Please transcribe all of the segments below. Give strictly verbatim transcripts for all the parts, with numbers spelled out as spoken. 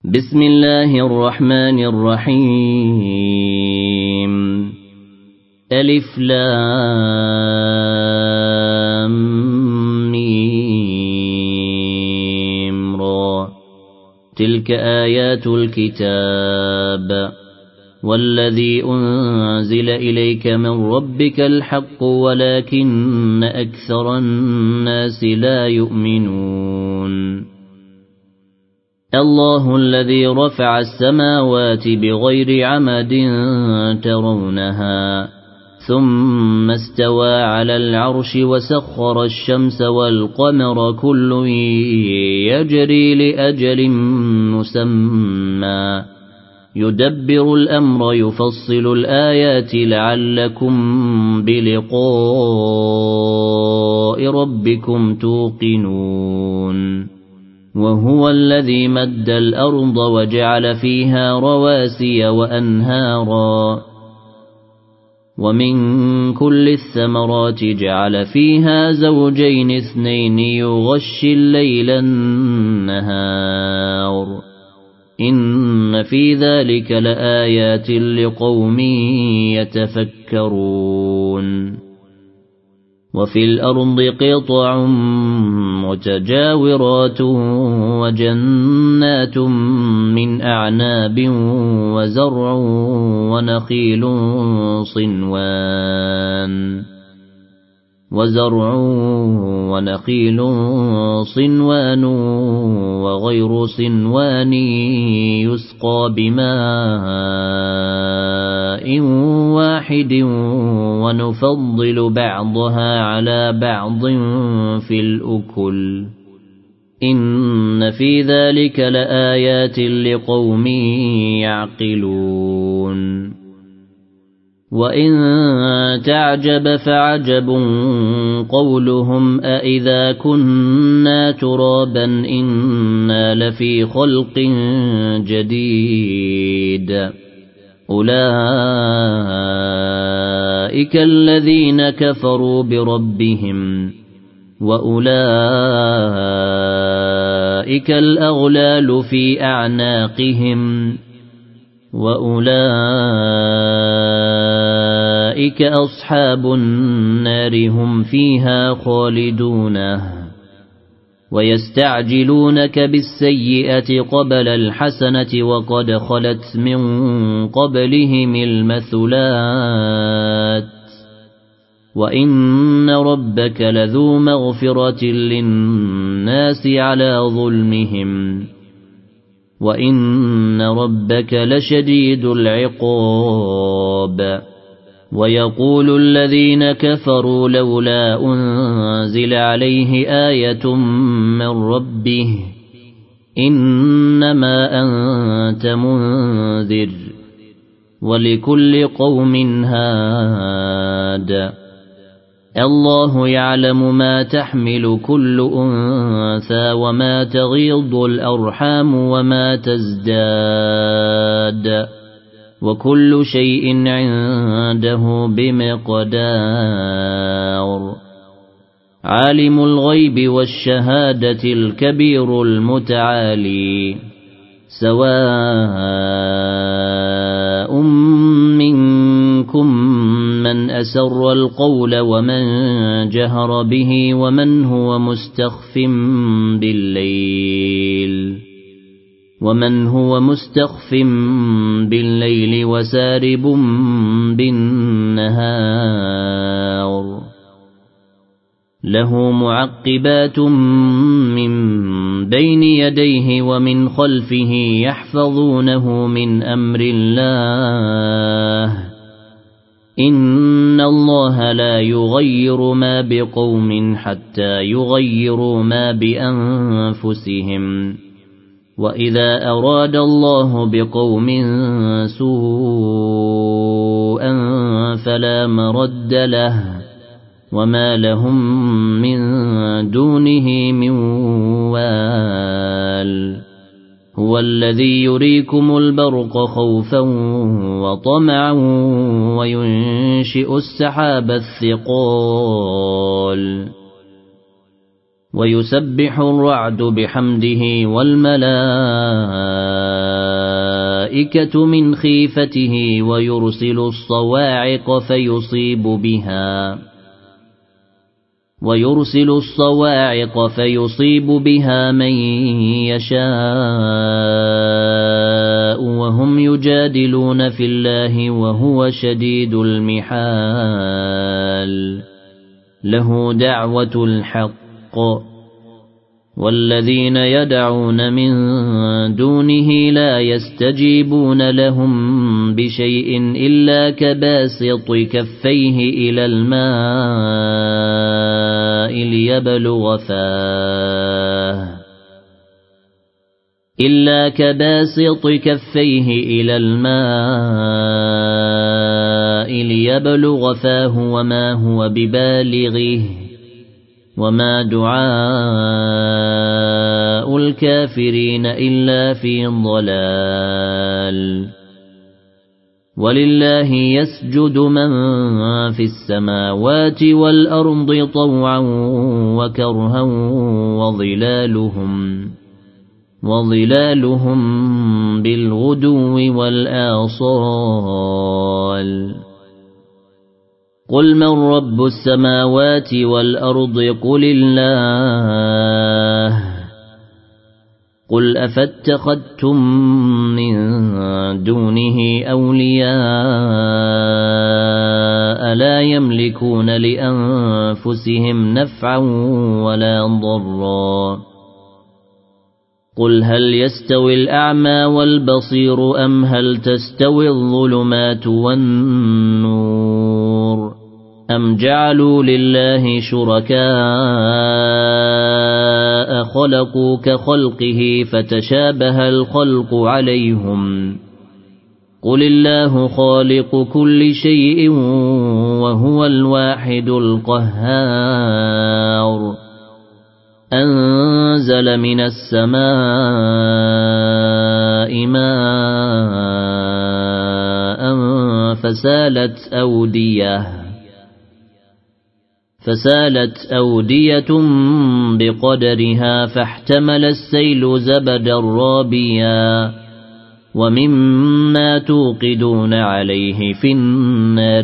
بسم الله الرحمن الرحيم ألف لام ميم را تلك آيات الكتاب والذي أنزل إليك من ربك الحق ولكن أكثر الناس لا يؤمنون الله الذي رفع السماوات بغير عمد ترونها ثم استوى على العرش وسخر الشمس والقمر كل يجري لأجل مسمى يدبر الأمر يفصل الآيات لعلكم بلقاء ربكم توقنون وهو الذي مد الأرض وجعل فيها رواسي وأنهارا ومن كل الثمرات جعل فيها زوجين اثنين يغشي الليل النهار إن في ذلك لآيات لقوم يتفكرون وفي الأرض قطع متجاورات وجنات من أعناب وزرع ونخيل صنوان وزرع ونخيل صنوان وغير صنوان يسقى بماء واحد ونفضل بعضها على بعض في الأكل إن في ذلك لآيات لقوم يعقلون وإن تعجب فعجب قولهم أإذا كنا ترابا إنا لفي خلق جديد أولئك الذين كفروا بربهم وأولئك الأغلال في أعناقهم وأولئك أصحاب النار هم فيها خالدون ويستعجلونك بالسيئة قبل الحسنة وقد خلت من قبلهم المثلات وإن ربك لذو مغفرة للناس على ظلمهم وإن ربك لشديد العقاب ويقول الذين كفروا لولا أنزل عليه آية من ربه إنما أنت منذر ولكل قوم هاد الله يعلم ما تحمل كل أنثى وما تغيض الأرحام وما تزداد وكل شيء عنده بمقدار عالم الغيب والشهادة الكبير المتعالي سواء منكم من أسر القول ومن جهر به ومن هو مستخف بالليل ومن هو مستخف بالليل وسارب بالنهار له معقبات من بين يديه ومن خلفه يحفظونه من أمر الله إن الله لا يغير ما بقوم حتى يغيروا ما بأنفسهم وإذا أراد الله بقوم سوءا فلا مرد له وما لهم من دونه من وال هو الذي يريكم البرق خوفا وطمعا وينشئ السحاب الثقال ويسبح الرعد بحمده والملائكة الملائكة من خيفته ويرسل الصواعق فيصيب بها ويرسل الصواعق فيصيب بها من يشاء وهم يجادلون في الله وهو شديد المحال له دعوة الحق والذين يدعون من دونه لا يستجيبون لهم بشيء إلا كباسط كفيه إلى الماء ليبلغ فاه إلا كباسط كفيه إلى الماء ليبلغ فاه وما هو ببالغه وما دعاء الكافرين إلا في ضلال ولله يسجد من في السماوات والأرض طوعا وكرها وظلالهم وظلالهم بالغدو والآصال قل من رب السماوات والأرض قل الله قل أفاتخذتم من دونه أولياء لا يملكون لأنفسهم نفعا ولا ضرا قل هل يستوي الأعمى والبصير أم هل تستوي الظلمات والنور أم جعلوا لله شركاء خلقوا كخلقه فتشابه الخلق عليهم قل الله خالق كل شيء وهو الواحد القهار أنزل من السماء ماء فسالت أودية فسالت أودية بقدرها فاحتمل السيل زبدا رابيا ومما توقدون عليه في النار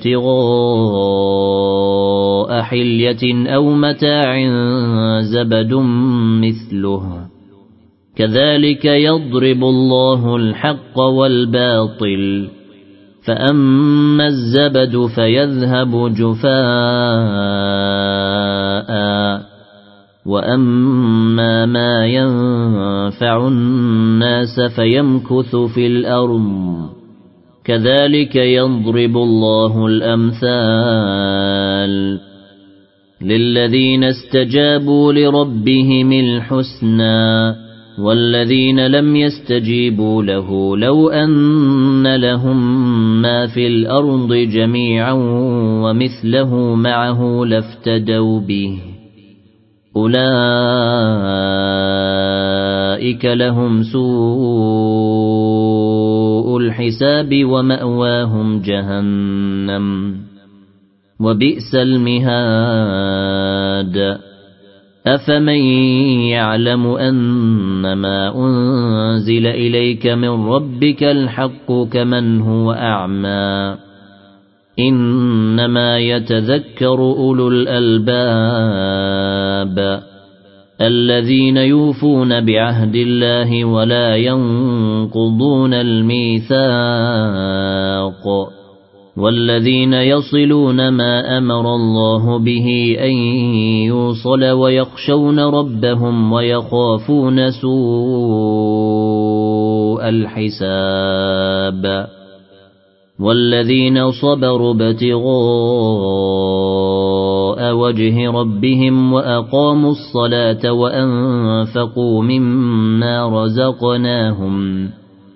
ابتغاء حلية أو متاع زبد مثله كذلك يضرب الله الحق والباطل فأما الزبد فيذهب جفاء وأما ما ينفع الناس فيمكث في الأرض كذلك يضرب الله الأمثال للذين استجابوا لربهم الحسنى والذين لم يستجيبوا له لو أن لهم ما في الأرض جميعا ومثله معه لافتدوا به أولئك لهم سوء الحساب ومأواهم جهنم وبئس المهاد أفمن يعلم أنما أنزل إليك من ربك الحق كمن هو أعمى إنما يتذكر أولو الألباب الذين يوفون بعهد الله ولا ينقضون الميثاق والذين يصلون ما أمر الله به أن يوصل ويخشون ربهم ويخافون سوء الحساب والذين صبروا ابتغاء وجه ربهم وأقاموا الصلاة وأنفقوا مما رزقناهم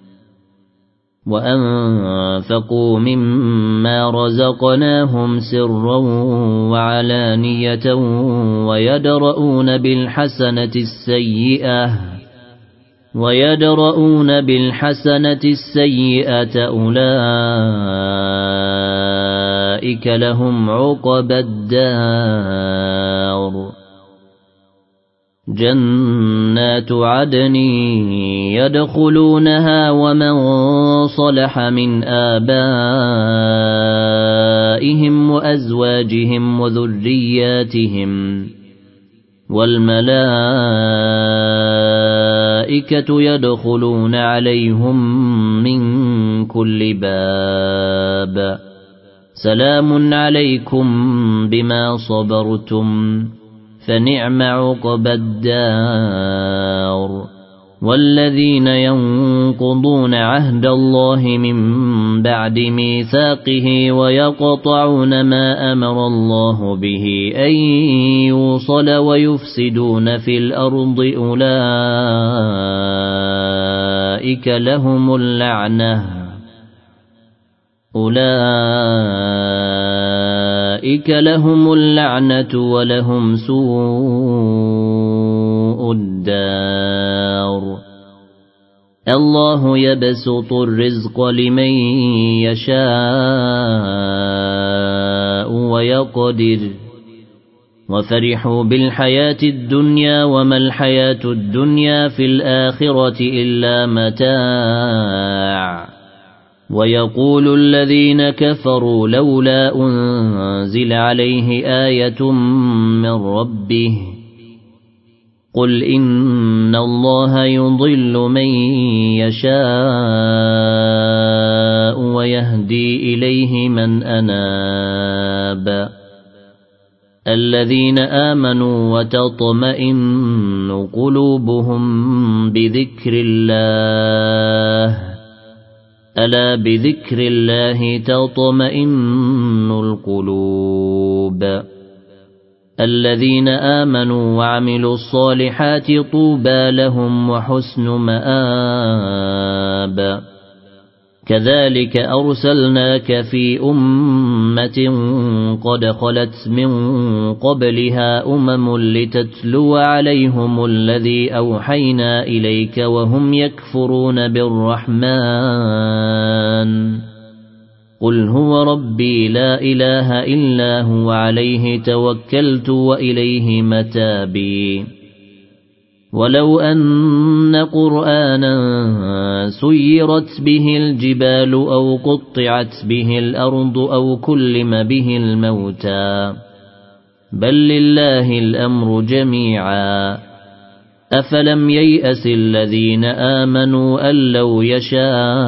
وأنفقوا مما رزقناهم سرا وعلانية ويدرؤون بالحسنة السيئة ويدرؤون بالحسنة السيئة أولئك لهم عقبى الدار جنات عدن يدخلونها ومن صلح من آبائهم وأزواجهم وذرياتهم والملائكة يدخلون عليهم من كل باب سلام عليكم بما صبرتم فنعم عقبى الدار والذين ينقضون عهد الله من بعد ميثاقه ويقطعون ما أمر الله به أن يوصل ويفسدون في الأرض أولئك لهم اللعنة أولئك لهم اللعنة ولهم سوء الدار الله يبسط الرزق لمن يشاء ويقدر وفرحوا بالحياة الدنيا وما الحياة الدنيا في الآخرة إلا متاع ويقول الذين كفروا لولا أنزل عليه آية من ربه قل إن الله يضل من يشاء ويهدي إليه من أناب الذين آمنوا وتطمئن قلوبهم بذكر الله ألا بذكر الله تطمئن القلوب الذين آمنوا وعملوا الصالحات طوبى لهم وحسن مآب كذلك أرسلناك في أمة قد خلت من قبلها أمم لتتلو عليهم الذي أوحينا إليك وهم يكفرون بالرحمن قل هو ربي لا إله إلا هو عليه توكلت وإليه متابي ولو أن قرآنا سيرت به الجبال أو قطعت به الأرض أو كلم به الموتى بل لله الأمر جميعا أفلم ييأس الذين آمنوا أن لو يشاء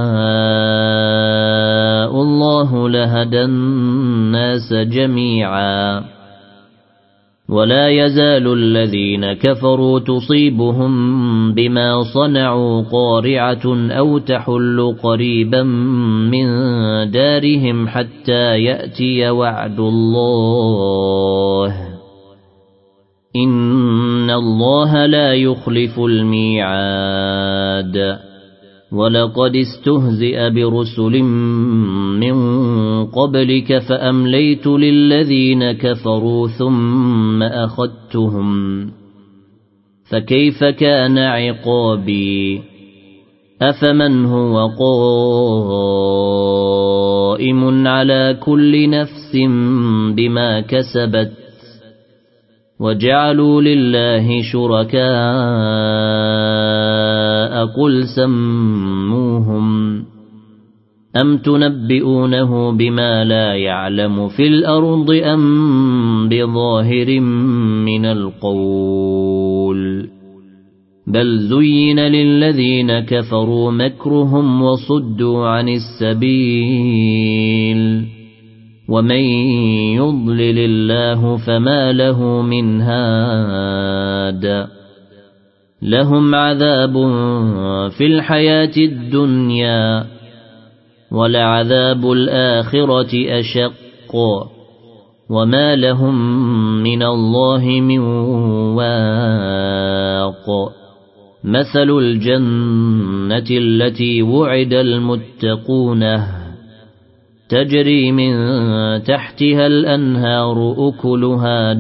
الله لهدى الناس جميعا ولا يزال الذين كفروا تصيبهم بما صنعوا قارعة أو تحل قريبا من دارهم حتى يأتي وعد الله إن الله لا يخلف الميعاد ولقد استهزئ برسل من قبلك فأمليت للذين كفروا ثم أخذتهم فكيف كان عقابي أفمن هو قائم على كل نفس بما كسبت وجعلوا لله شركاء قل سموهم أم تنبئونه بما لا يعلم في الأرض أم بظاهر من القول بل زين للذين كفروا مكرهم وصدوا عن السبيل ومن يضلل الله فما له من هاد لهم عذاب في الحياة الدنيا ولعذاب الآخرة أشق وما لهم من الله من واق مثل الجنة التي وعد المتقون تجري من تحتها الأنهار أكلها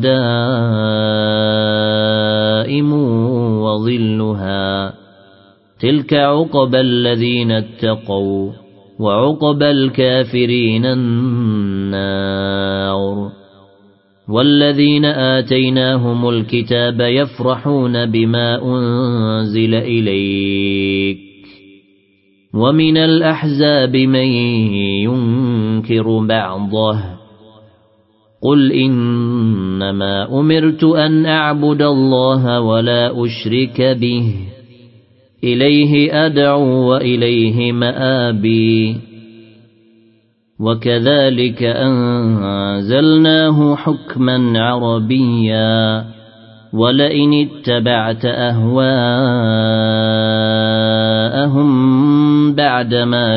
دائم وظلها تلك عقبى الذين اتقوا وعقبى الكافرين النار والذين آتيناهم الكتاب يفرحون بما أنزل إليك ومن الأحزاب من ينكر بعضه قل إنما أمرت أن أعبد الله ولا أشرك به إليه أدعو وإليه مآبي وكذلك أنزلناه حكما عربيا ولئن اتبعت أهواءهم بعدما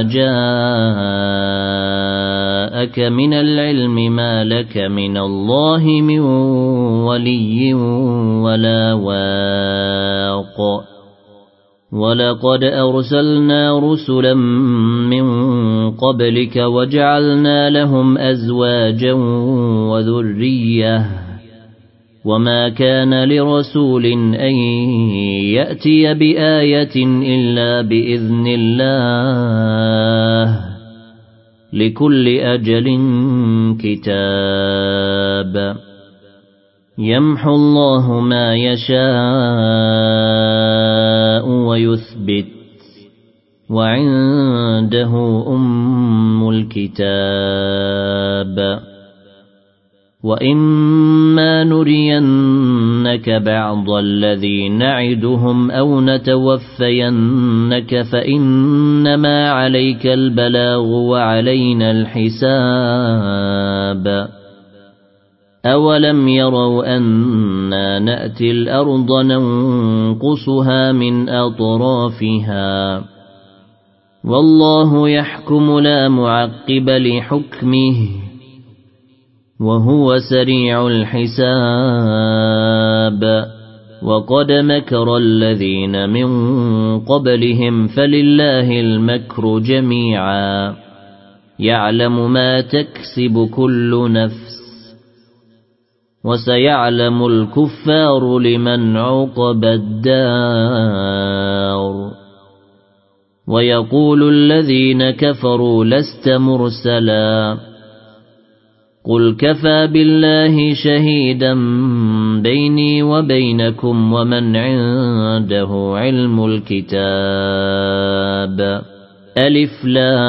جاءك من العلم ما لك من الله من ولي ولا واق ولقد أرسلنا رسلا من قبلك وجعلنا لهم أزواجا وذرية وما كان لرسول أن يأتي بآية إلا بإذن الله لكل أجل كتاب يمحو الله ما يشاء ويثبت وعنده أم الكتاب وإما نرينك بعض الذي نعدهم أو نتوفينك فإنما عليك البلاغ وعلينا الحساب أولم يروا أنا نأتي الأرض ننقصها من أطرافها والله يحكم لا معقب لحكمه وهو سريع الحساب وقد مكر الذين من قبلهم فلله المكر جميعا يعلم ما تكسب كل نفس وسيعلم الكفار لمن عقب الدار ويقول الذين كفروا لست مرسلا قل كفى بالله شهيدا بيني وبينكم ومن عنده علم الكتاب ألف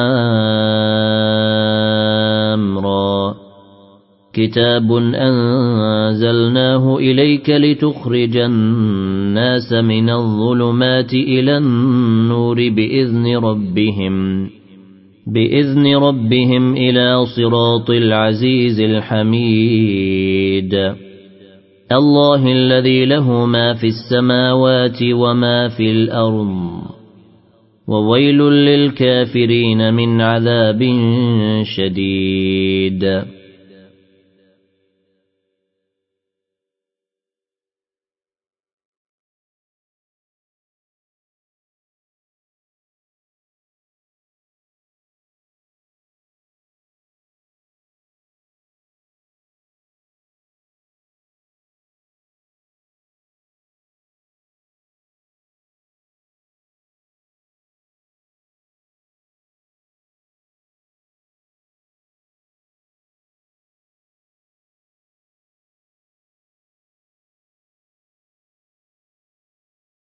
لام را كتاب أنزلناه إليك لتخرج الناس من الظلمات إلى النور بإذن ربهم بإذن ربهم إلى صراط العزيز الحميد الله الذي له ما في السماوات وما في الأرض وويل للكافرين من عذاب شديد